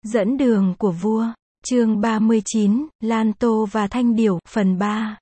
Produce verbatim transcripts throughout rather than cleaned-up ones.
Dẫn đường của vua, chương ba mươi chín, Lan Tô và Thanh Điểu, phần ba.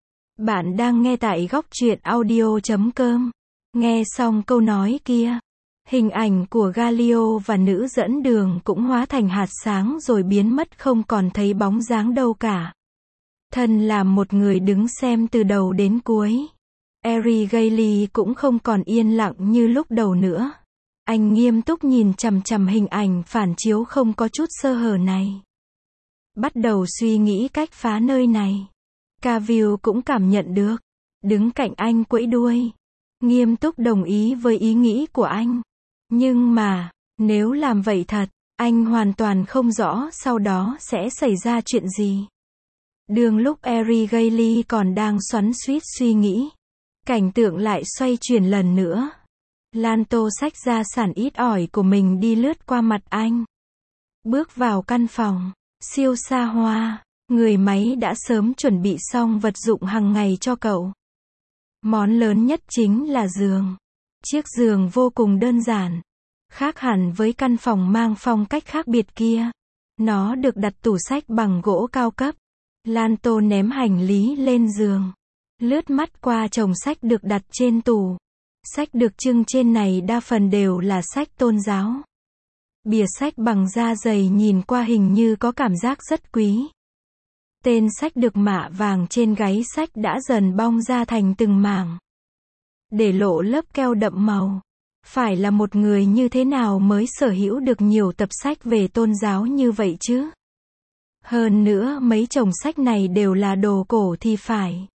Bạn đang nghe tại góc truyện audio chấm com. Nghe xong câu nói kia, hình ảnh của Galio và nữ dẫn đường cũng hóa thành hạt sáng rồi biến mất không còn thấy bóng dáng đâu cả. Thân là một người đứng xem từ đầu đến cuối. Erigaili cũng không còn yên lặng như lúc đầu nữa. Anh nghiêm túc nhìn chằm chằm hình ảnh phản chiếu không có chút sơ hở này. Bắt đầu suy nghĩ cách phá nơi này. Cavill cũng cảm nhận được. Đứng cạnh anh quẫy đuôi. Nghiêm túc đồng ý với ý nghĩ của anh. Nhưng mà, nếu làm vậy thật, anh hoàn toàn không rõ sau đó sẽ xảy ra chuyện gì. Đường lúc Erigaili còn đang xoắn xuýt suy nghĩ. Cảnh tượng lại xoay chuyển lần nữa. Lan Tô xách ra sản ít ỏi của mình đi lướt qua mặt anh. Bước vào căn phòng, siêu xa hoa, người máy đã sớm chuẩn bị xong vật dụng hàng ngày cho cậu. Món lớn nhất chính là giường. Chiếc giường vô cùng đơn giản. Khác hẳn với căn phòng mang phong cách khác biệt kia. Nó được đặt tủ sách bằng gỗ cao cấp. Lan Tô ném hành lý lên giường. Lướt mắt qua chồng sách được đặt trên tủ. Sách được trưng trên này đa phần đều là sách tôn giáo. Bìa sách bằng da dày nhìn qua hình như có cảm giác rất quý. Tên sách được mạ vàng trên gáy sách đã dần bong ra thành từng mảng. Để lộ lớp keo đậm màu. Phải là một người như thế nào mới sở hữu được nhiều tập sách về tôn giáo như vậy chứ? Hơn nữa mấy chồng sách này đều là đồ cổ thì phải.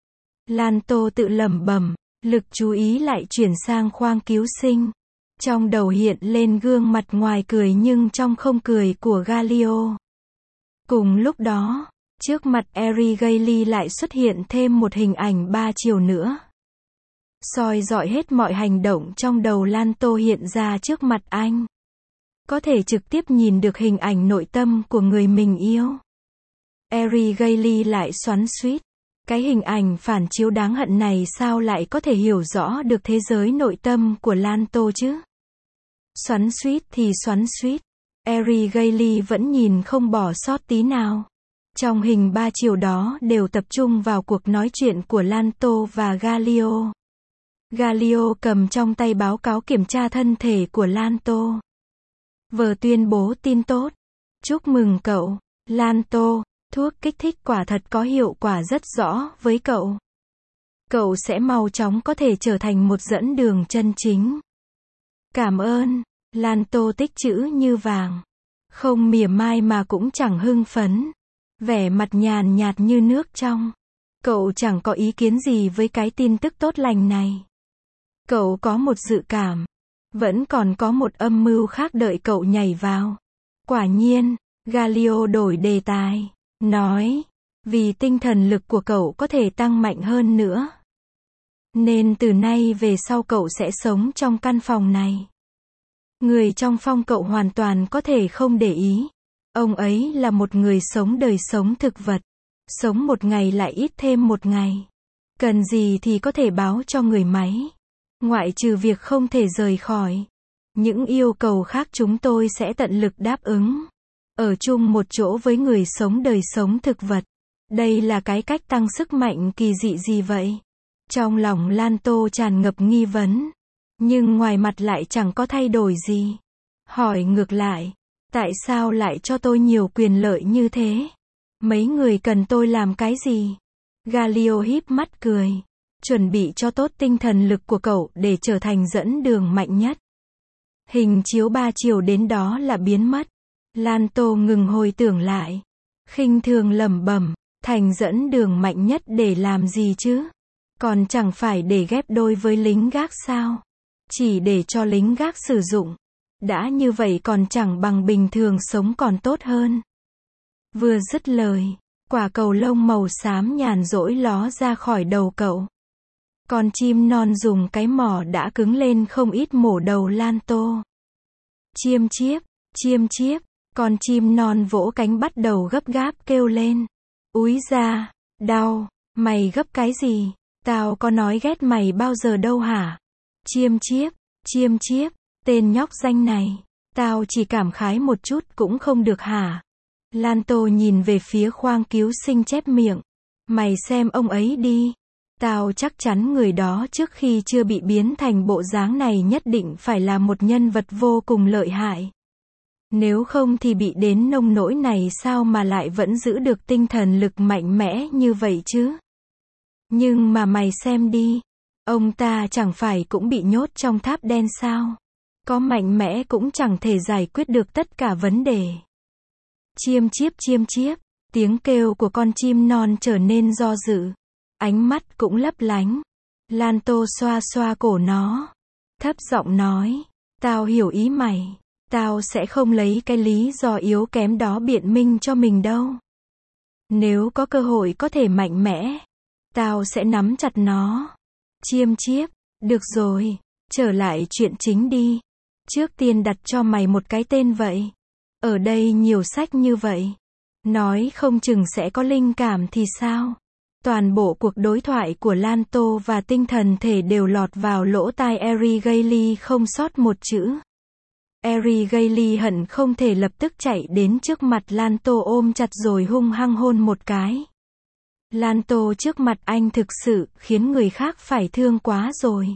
Lan Tô tự lẩm bẩm. Lực chú ý lại chuyển sang khoang cứu sinh. Trong đầu hiện lên gương mặt ngoài cười nhưng trong không cười của Galio. Cùng lúc đó, trước mặt Erigaili lại xuất hiện thêm một hình ảnh ba chiều nữa. Soi dọi hết mọi hành động trong đầu Lan Tô hiện ra trước mặt anh. Có thể trực tiếp nhìn được hình ảnh nội tâm của người mình yêu. Erigaili lại xoắn xuýt. Cái hình ảnh phản chiếu đáng hận này sao lại có thể hiểu rõ được thế giới nội tâm của Lan Tô chứ? Xoắn xuýt thì xoắn xuýt. Erigaili vẫn nhìn không bỏ sót tí nào. Trong hình ba chiều đó đều tập trung vào cuộc nói chuyện của Lan Tô và Galio. Galio cầm trong tay báo cáo kiểm tra thân thể của Lan Tô. Vừa tuyên bố tin tốt. Chúc mừng cậu, Lan Tô. Thuốc kích thích quả thật có hiệu quả rất rõ với cậu. Cậu sẽ mau chóng có thể trở thành một dẫn đường chân chính. Cảm ơn. Lan Tô tích chữ như vàng. Không mỉa mai mà cũng chẳng hưng phấn. Vẻ mặt nhàn nhạt như nước trong. Cậu chẳng có ý kiến gì với cái tin tức tốt lành này. Cậu có một dự cảm. Vẫn còn có một âm mưu khác đợi cậu nhảy vào. Quả nhiên, Galio đổi đề tài. Nói, vì tinh thần lực của cậu có thể tăng mạnh hơn nữa. Nên từ nay về sau cậu sẽ sống trong căn phòng này. Người trong phòng cậu hoàn toàn có thể không để ý. Ông ấy là một người sống đời sống thực vật. Sống một ngày lại ít thêm một ngày. Cần gì thì có thể báo cho người máy. Ngoại trừ việc không thể rời khỏi. Những yêu cầu khác chúng tôi sẽ tận lực đáp ứng. Ở chung một chỗ với người sống đời sống thực vật. Đây là cái cách tăng sức mạnh kỳ dị gì vậy? Trong lòng Lan Tô tràn ngập nghi vấn. Nhưng ngoài mặt lại chẳng có thay đổi gì. Hỏi ngược lại. Tại sao lại cho tôi nhiều quyền lợi như thế? Mấy người cần tôi làm cái gì? Galio híp mắt cười. Chuẩn bị cho tốt tinh thần lực của cậu để trở thành dẫn đường mạnh nhất. Hình chiếu ba chiều đến đó là biến mất. Lan Tô ngừng hồi tưởng lại. Khinh thường lẩm bẩm, thành dẫn đường mạnh nhất để làm gì chứ? Còn chẳng phải để ghép đôi với lính gác sao? Chỉ để cho lính gác sử dụng. Đã như vậy còn chẳng bằng bình thường sống còn tốt hơn. Vừa dứt lời, quả cầu lông màu xám nhàn rỗi ló ra khỏi đầu cậu. Con chim non dùng cái mỏ đã cứng lên không ít mổ đầu Lan Tô. Chiêm chiếp, chiêm chiếp. Con chim non vỗ cánh bắt đầu gấp gáp kêu lên. Úi da, đau, mày gấp cái gì? Tao có nói ghét mày bao giờ đâu hả? Chiêm chiếp, chiêm chiếp, tên nhóc danh này. Tao chỉ cảm khái một chút cũng không được hả? Lan Tô nhìn về phía khoang cứu sinh chép miệng. Mày xem ông ấy đi. Tao chắc chắn người đó trước khi chưa bị biến thành bộ dáng này nhất định phải là một nhân vật vô cùng lợi hại. Nếu không thì bị đến nông nỗi này sao mà lại vẫn giữ được tinh thần lực mạnh mẽ như vậy chứ? Nhưng mà mày xem đi. Ông ta chẳng phải cũng bị nhốt trong tháp đen sao? Có mạnh mẽ cũng chẳng thể giải quyết được tất cả vấn đề. Chiêm chiếp chiêm chiếp. Tiếng kêu của con chim non trở nên do dự. Ánh mắt cũng lấp lánh. Lan Tô xoa xoa cổ nó. Thấp giọng nói. Tao hiểu ý mày. Tao sẽ không lấy cái lý do yếu kém đó biện minh cho mình đâu. Nếu có cơ hội có thể mạnh mẽ, tao sẽ nắm chặt nó. Chiêm chiếp. Được rồi. Trở lại chuyện chính đi. Trước tiên đặt cho mày một cái tên vậy. Ở đây nhiều sách như vậy. Nói không chừng sẽ có linh cảm thì sao? Toàn bộ cuộc đối thoại của Lan Tô và tinh thần thể đều lọt vào lỗ tai Abigail không sót một chữ. Abigail hận không thể lập tức chạy đến trước mặt Lan Tô ôm chặt rồi hung hăng hôn một cái. Lan Tô trước mặt anh thực sự khiến người khác phải thương quá rồi.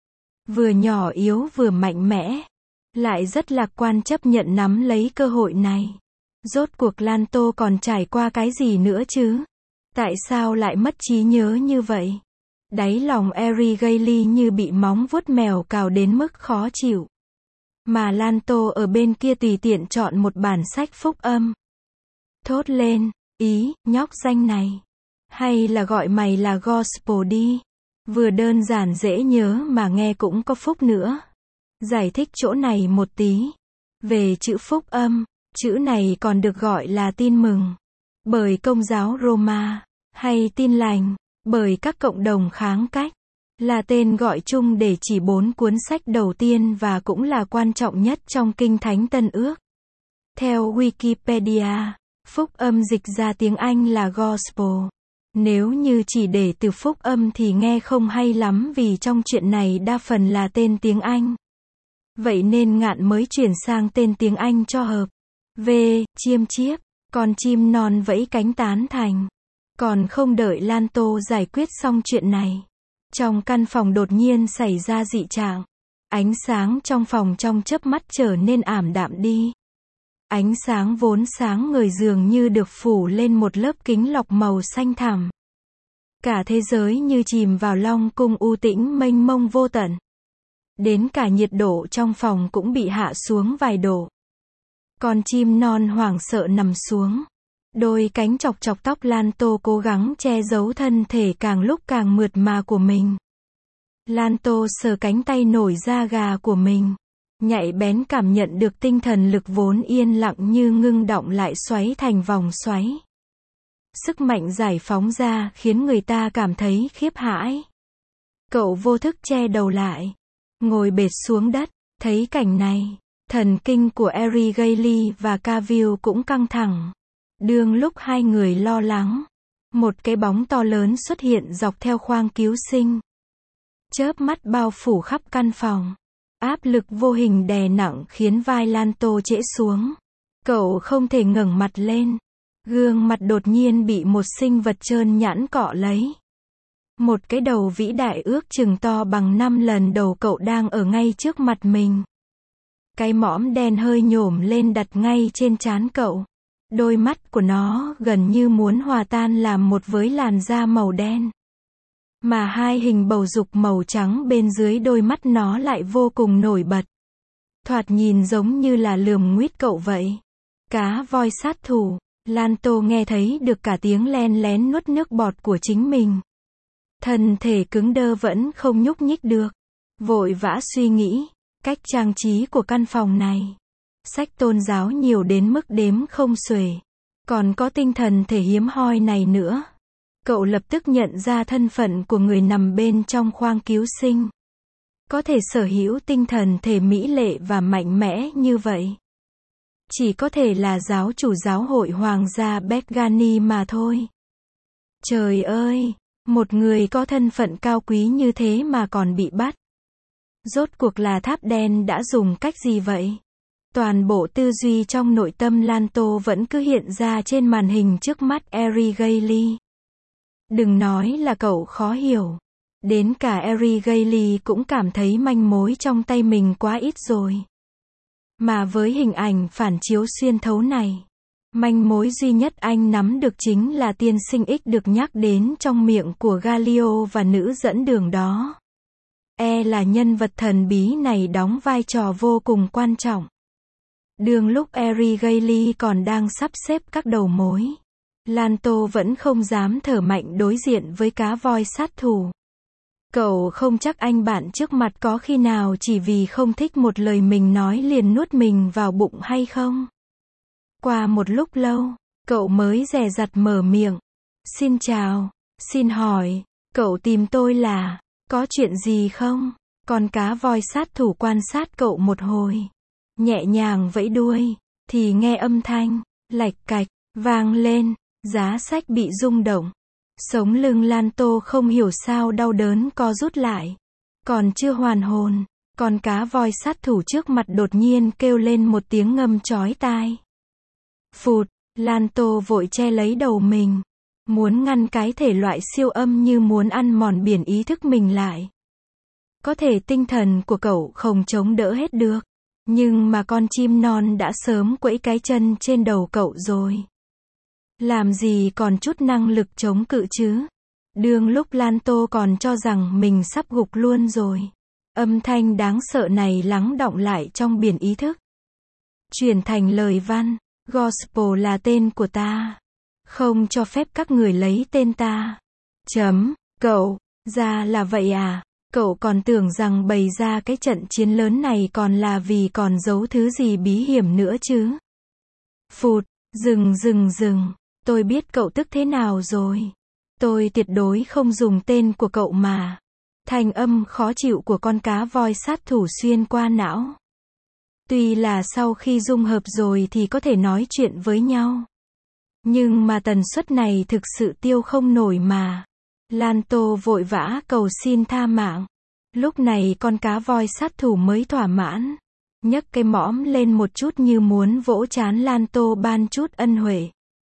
Vừa nhỏ yếu vừa mạnh mẽ. Lại rất lạc quan chấp nhận nắm lấy cơ hội này. Rốt cuộc Lan Tô còn trải qua cái gì nữa chứ? Tại sao lại mất trí nhớ như vậy? Đáy lòng Abigail như bị móng vuốt mèo cào đến mức khó chịu. Mà Lan Tô ở bên kia tùy tiện chọn một bản sách phúc âm. Thốt lên, ý, nhóc danh này. Hay là gọi mày là gospel đi. Vừa đơn giản dễ nhớ mà nghe cũng có phúc nữa. Giải thích chỗ này một tí. Về chữ phúc âm, chữ này còn được gọi là tin mừng. Bởi Công giáo Roma, hay tin lành, bởi các cộng đồng kháng cách. Là tên gọi chung để chỉ bốn cuốn sách đầu tiên và cũng là quan trọng nhất trong Kinh Thánh Tân Ước. Theo Wikipedia, phúc âm dịch ra tiếng Anh là gospel. Nếu như chỉ để từ phúc âm thì nghe không hay lắm vì trong chuyện này đa phần là tên tiếng Anh. Vậy nên Ngạn mới chuyển sang tên tiếng Anh cho hợp. V. Chiêm chiếp. Con chim non vẫy cánh tán thành. Còn không đợi Lan Tô giải quyết xong chuyện này. Trong căn phòng đột nhiên xảy ra dị trạng. Ánh sáng trong phòng trong chớp mắt trở nên ảm đạm đi. Ánh sáng vốn sáng ngời dường như được phủ lên một lớp kính lọc màu xanh thẳm. Cả thế giới như chìm vào long cung u tĩnh mênh mông vô tận. Đến cả nhiệt độ trong phòng cũng bị hạ xuống vài độ. Con chim non hoảng sợ nằm xuống. Đôi cánh chọc chọc tóc Lan Tô cố gắng che giấu thân thể càng lúc càng mượt mà của mình. Lan Tô sờ cánh tay nổi da gà của mình. Nhạy bén cảm nhận được tinh thần lực vốn yên lặng như ngưng đọng lại xoáy thành vòng xoáy. Sức mạnh giải phóng ra khiến người ta cảm thấy khiếp hãi. Cậu vô thức che đầu lại. Ngồi bệt xuống đất. Thấy cảnh này, thần kinh của Abigail và Cavill cũng căng thẳng. Đương lúc hai người lo lắng, một cái bóng to lớn xuất hiện dọc theo khoang cứu sinh. Chớp mắt bao phủ khắp căn phòng. Áp lực vô hình đè nặng khiến vai Lan Tô trễ xuống. Cậu không thể ngẩng mặt lên. Gương mặt đột nhiên bị một sinh vật trơn nhẵn cọ lấy. Một cái đầu vĩ đại ước chừng to bằng năm lần đầu cậu đang ở ngay trước mặt mình. Cái mõm đen hơi nhổm lên đặt ngay trên trán cậu. Đôi mắt của nó gần như muốn hòa tan làm một với làn da màu đen. Mà hai hình bầu dục màu trắng bên dưới đôi mắt nó lại vô cùng nổi bật. Thoạt nhìn giống như là lườm nguýt cậu vậy. Cá voi sát thủ. Lan Tô nghe thấy được cả tiếng len lén nuốt nước bọt của chính mình. Thân thể cứng đơ vẫn không nhúc nhích được. Vội vã suy nghĩ, cách trang trí của căn phòng này. Sách tôn giáo nhiều đến mức đếm không xuể. Còn có tinh thần thể hiếm hoi này nữa. Cậu lập tức nhận ra thân phận của người nằm bên trong khoang cứu sinh. Có thể sở hữu tinh thần thể mỹ lệ và mạnh mẽ như vậy. Chỉ có thể là giáo chủ giáo hội hoàng gia Begani mà thôi. Trời ơi, một người có thân phận cao quý như thế mà còn bị bắt. Rốt cuộc là tháp đen đã dùng cách gì vậy? Toàn bộ tư duy trong nội tâm Lanto vẫn cứ hiện ra trên màn hình trước mắt Erigaily. Đừng nói là cậu khó hiểu. Đến cả Erigaily cũng cảm thấy manh mối trong tay mình quá ít rồi. Mà với hình ảnh phản chiếu xuyên thấu này, manh mối duy nhất anh nắm được chính là tiên sinh X được nhắc đến trong miệng của Galio và nữ dẫn đường đó. E là nhân vật thần bí này đóng vai trò vô cùng quan trọng. Đương lúc Erigaily còn đang sắp xếp các đầu mối, Lanto vẫn không dám thở mạnh đối diện với cá voi sát thủ. Cậu không chắc anh bạn trước mặt có khi nào chỉ vì không thích một lời mình nói liền nuốt mình vào bụng hay không? Qua một lúc lâu, cậu mới dè dặt mở miệng. Xin chào, xin hỏi, cậu tìm tôi là, có chuyện gì không? Con cá voi sát thủ quan sát cậu một hồi, nhẹ nhàng vẫy đuôi, thì nghe âm thanh, lạch cạch, vang lên, giá sách bị rung động. Sống lưng Lanto không hiểu sao đau đớn co rút lại. Còn chưa hoàn hồn, con cá voi sát thủ trước mặt đột nhiên kêu lên một tiếng ngâm chói tai. Phụt, Lanto vội che lấy đầu mình. Muốn ngăn cái thể loại siêu âm như muốn ăn mòn biển ý thức mình lại. Có thể tinh thần của cậu không chống đỡ hết được. Nhưng mà con chim non đã sớm quẫy cái chân trên đầu cậu rồi. Làm gì còn chút năng lực chống cự chứ? Đương lúc Lanto còn cho rằng mình sắp gục luôn rồi. Âm thanh đáng sợ này lắng đọng lại trong biển ý thức. Chuyển thành lời văn, Gospel là tên của ta. Không cho phép các người lấy tên ta. Chấm, cậu, ra là vậy à? Cậu còn tưởng rằng bày ra cái trận chiến lớn này còn là vì còn giấu thứ gì bí hiểm nữa chứ? Phụt, dừng dừng dừng. Tôi biết cậu tức thế nào rồi. Tôi tuyệt đối không dùng tên của cậu mà. Thanh âm khó chịu của con cá voi sát thủ xuyên qua não. Tuy là sau khi dung hợp rồi thì có thể nói chuyện với nhau. Nhưng mà tần suất này thực sự tiêu không nổi mà. Lanto vội vã cầu xin tha mạng. Lúc này con cá voi sát thủ mới thỏa mãn. Nhấc cái mõm lên một chút như muốn vỗ trán Lanto ban chút ân huệ.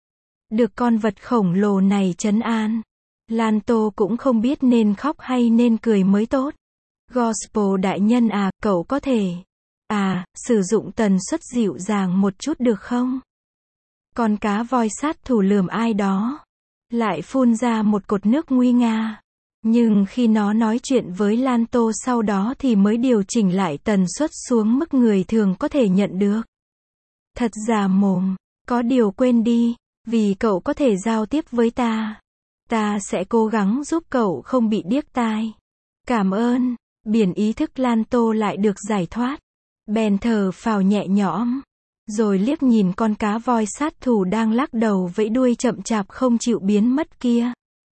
Được con vật khổng lồ này trấn an. Lanto cũng không biết nên khóc hay nên cười mới tốt. Gospel đại nhân à, cậu có thể, à, sử dụng tần suất dịu dàng một chút được không? Con cá voi sát thủ lườm ai đó. Lại phun ra một cột nước nguy nga. Nhưng khi nó nói chuyện với Lanto sau đó thì mới điều chỉnh lại tần suất xuống mức người thường có thể nhận được. Thật già mồm, có điều quên đi. Vì cậu có thể giao tiếp với ta. Ta sẽ cố gắng giúp cậu không bị điếc tai. Cảm ơn. Biển ý thức Lanto lại được giải thoát. Bèn thở phào nhẹ nhõm. Rồi liếc nhìn con cá voi sát thủ đang lắc đầu vẫy đuôi chậm chạp không chịu biến mất kia.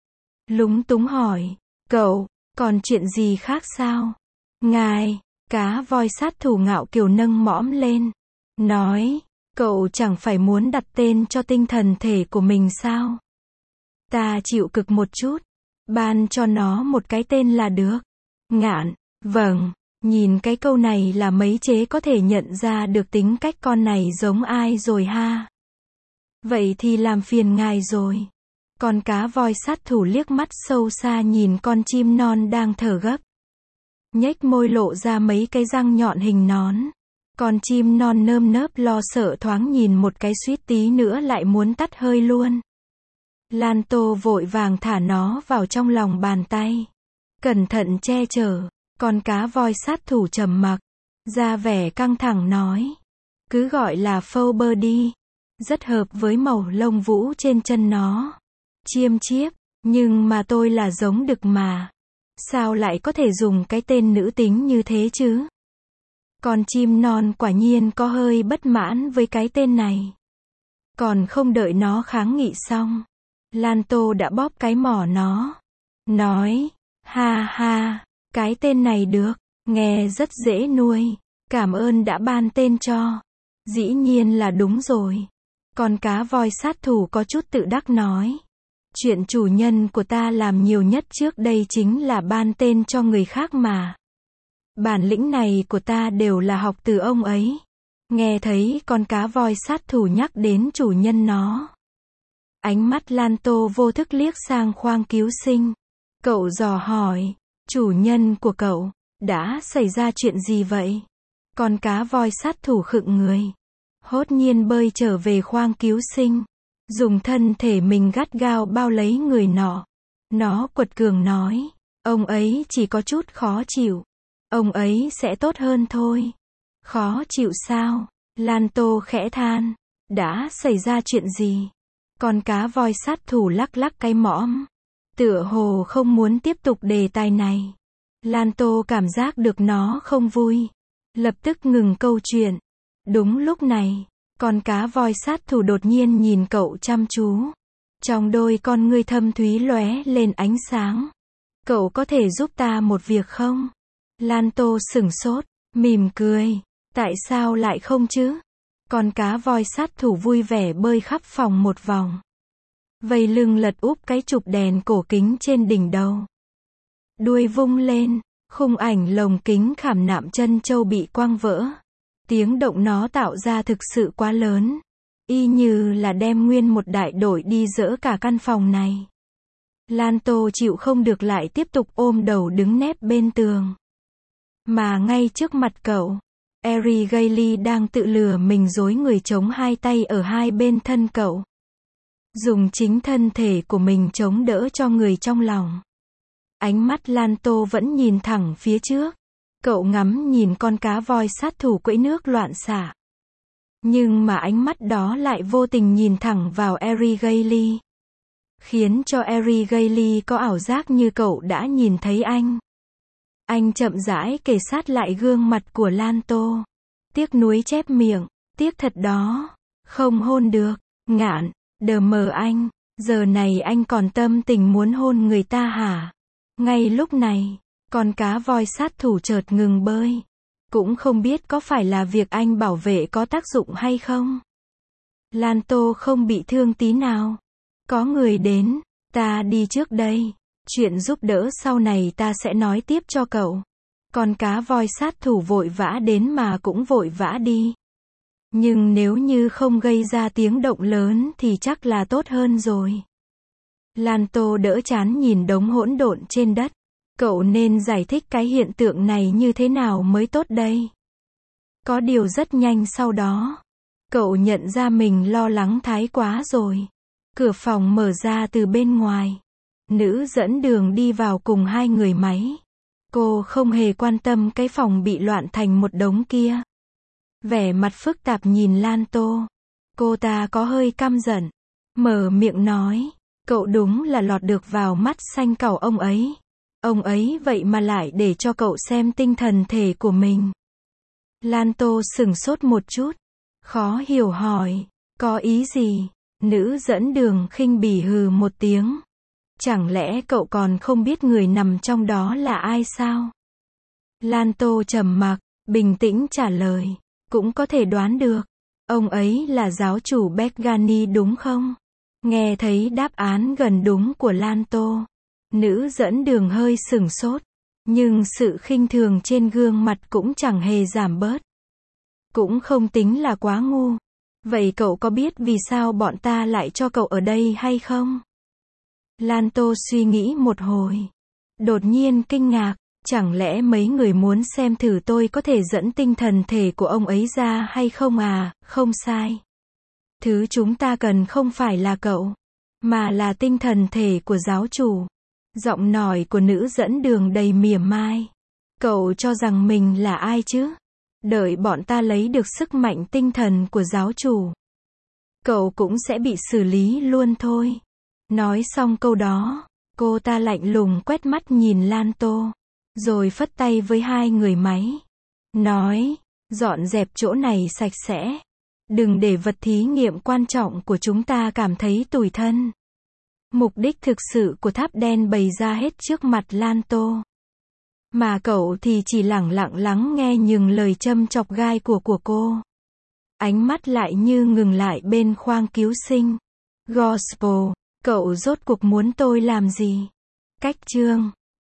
Lúng túng hỏi. Cậu, còn chuyện gì khác sao? Ngài, cá voi sát thủ ngạo kiều nâng mõm lên. Nói. Cậu chẳng phải muốn đặt tên cho tinh thần thể của mình sao? Ta chịu cực một chút. Ban cho nó một cái tên là được. Ngạn, vâng, nhìn cái câu này là mấy chế có thể nhận ra được tính cách con này giống ai rồi ha. Vậy thì làm phiền ngài rồi. Con cá voi sát thủ liếc mắt sâu xa nhìn con chim non đang thở gấp. Nhếch môi lộ ra mấy cái răng nhọn hình nón. Con chim non nơm nớp lo sợ thoáng nhìn một cái suýt tí nữa lại muốn tắt hơi luôn. Lanto vội vàng thả nó vào trong lòng bàn tay. Cẩn thận che chở. Con cá voi sát thủ trầm mặc. Ra vẻ căng thẳng nói. Cứ gọi là Fauber đi. Rất hợp với màu lông vũ trên chân nó. Chiêm chiếp. Nhưng mà tôi là giống đực mà. Sao lại có thể dùng cái tên nữ tính như thế chứ? Con chim non quả nhiên có hơi bất mãn với cái tên này. Còn không đợi nó kháng nghị xong. Lanto đã bóp cái mỏ nó. Nói. Ha ha. Cái tên này được. Nghe rất dễ nuôi. Cảm ơn đã ban tên cho. Dĩ nhiên là đúng rồi. Con cá voi sát thủ có chút tự đắc nói. Chuyện chủ nhân của ta làm nhiều nhất trước đây chính là ban tên cho người khác mà. Bản lĩnh này của ta đều là học từ ông ấy. Nghe thấy con cá voi sát thủ nhắc đến chủ nhân nó. Ánh mắt Lan Tô vô thức liếc sang khoang cứu sinh. Cậu dò hỏi, chủ nhân của cậu, đã xảy ra chuyện gì vậy? Con cá voi sát thủ khựng người. Hốt nhiên bơi trở về khoang cứu sinh. Dùng thân thể mình gắt gao bao lấy người nọ. Nó quật cường nói, ông ấy chỉ có chút khó chịu. Ông ấy sẽ tốt hơn thôi. Khó chịu sao? Lan Tô khẽ than. Đã xảy ra chuyện gì? Con cá voi sát thủ lắc lắc cái mõm. Tựa hồ không muốn tiếp tục đề tài này. Lan Tô cảm giác được nó không vui. Lập tức ngừng câu chuyện. Đúng lúc này, con cá voi sát thủ đột nhiên nhìn cậu chăm chú. Trong đôi con ngươi thâm thúy lóe lên ánh sáng. Cậu có thể giúp ta một việc không? Lan Tô sửng sốt, mỉm cười. Tại sao lại không chứ? Con cá voi sát thủ vui vẻ bơi khắp phòng một vòng. Vây lưng lật úp cái chụp đèn cổ kính trên đỉnh đầu. Đuôi vung lên, khung ảnh lồng kính khảm nạm chân châu bị quăng vỡ. Tiếng động nó tạo ra thực sự quá lớn. Y như là đem nguyên một đại đội đi dỡ cả căn phòng này. Lan Tô chịu không được lại tiếp tục ôm đầu đứng nép bên tường. Mà ngay trước mặt cậu, Eri Gailey đang tự lừa mình dối người chống hai tay ở hai bên thân cậu. Dùng chính thân thể của mình chống đỡ cho người trong lòng. Ánh mắt Lan Tô vẫn nhìn thẳng phía trước. Cậu ngắm nhìn con cá voi sát thủ quẫy nước loạn xạ. Nhưng mà ánh mắt đó lại vô tình nhìn thẳng vào Eri Gailey. Khiến cho Eri Gailey có ảo giác như cậu đã nhìn thấy anh. Anh chậm rãi kề sát lại gương mặt của Lan Tô. Tiếc nuối chép miệng, tiếc thật đó. Không hôn được, ngạn, đờ mờ anh, giờ này anh còn tâm tình muốn hôn người ta hả? Ngay lúc này, con cá voi sát thủ chợt ngừng bơi. Cũng không biết có phải là việc anh bảo vệ có tác dụng hay không? Lan Tô không bị thương tí nào. Có người đến, ta đi trước đây. Chuyện giúp đỡ sau này ta sẽ nói tiếp cho cậu. Con cá voi sát thủ vội vã đến mà cũng vội vã đi. Nhưng nếu như không gây ra tiếng động lớn thì chắc là tốt hơn rồi. Lan Tô đỡ chán nhìn đống hỗn độn trên đất. Cậu nên giải thích cái hiện tượng này như thế nào mới tốt đây? Có điều rất nhanh sau đó, cậu nhận ra mình lo lắng thái quá rồi. Cửa phòng mở ra từ bên ngoài. Nữ dẫn đường đi vào cùng hai người máy. Cô không hề quan tâm cái phòng bị loạn thành một đống kia. Vẻ mặt phức tạp nhìn Lan Tô. Cô ta có hơi căm giận. Mở miệng nói, cậu đúng là lọt được vào mắt xanh cẩu ông ấy. Ông ấy vậy mà lại để cho cậu xem tinh thần thể của mình. Lan Tô sửng sốt một chút. Khó hiểu hỏi, có ý gì? Nữ dẫn đường khinh bỉ hừ một tiếng. Chẳng lẽ cậu còn không biết người nằm trong đó là ai sao? Lan Tô trầm mặc, bình tĩnh trả lời. Cũng có thể đoán được. Ông ấy là giáo chủ Begani đúng không? Nghe thấy đáp án gần đúng của Lan Tô. Nữ dẫn đường hơi sửng sốt. Nhưng sự khinh thường trên gương mặt cũng chẳng hề giảm bớt. Cũng không tính là quá ngu. Vậy cậu có biết vì sao bọn ta lại cho cậu ở đây hay không? Lan Tô suy nghĩ một hồi. Đột nhiên kinh ngạc. Chẳng lẽ mấy người muốn xem thử tôi có thể dẫn tinh thần thể của ông ấy ra hay không à? Không sai. Thứ chúng ta cần không phải là cậu, mà là tinh thần thể của giáo chủ. Giọng nói của nữ dẫn đường đầy mỉa mai. Cậu cho rằng mình là ai chứ? Đợi bọn ta lấy được sức mạnh tinh thần của giáo chủ, cậu cũng sẽ bị xử lý luôn thôi. Nói xong câu đó, cô ta lạnh lùng quét mắt nhìn Lan Tô, rồi phất tay với hai người máy. Nói, dọn dẹp chỗ này sạch sẽ. Đừng để vật thí nghiệm quan trọng của chúng ta cảm thấy tủi thân. Mục đích thực sự của tháp đen bày ra hết trước mặt Lan Tô. Mà cậu thì chỉ lẳng lặng lắng nghe những lời châm chọc gai của của cô. Ánh mắt lại như ngừng lại bên khoang cứu sinh. Gospel, cậu rốt cuộc muốn tôi làm gì? Cách chương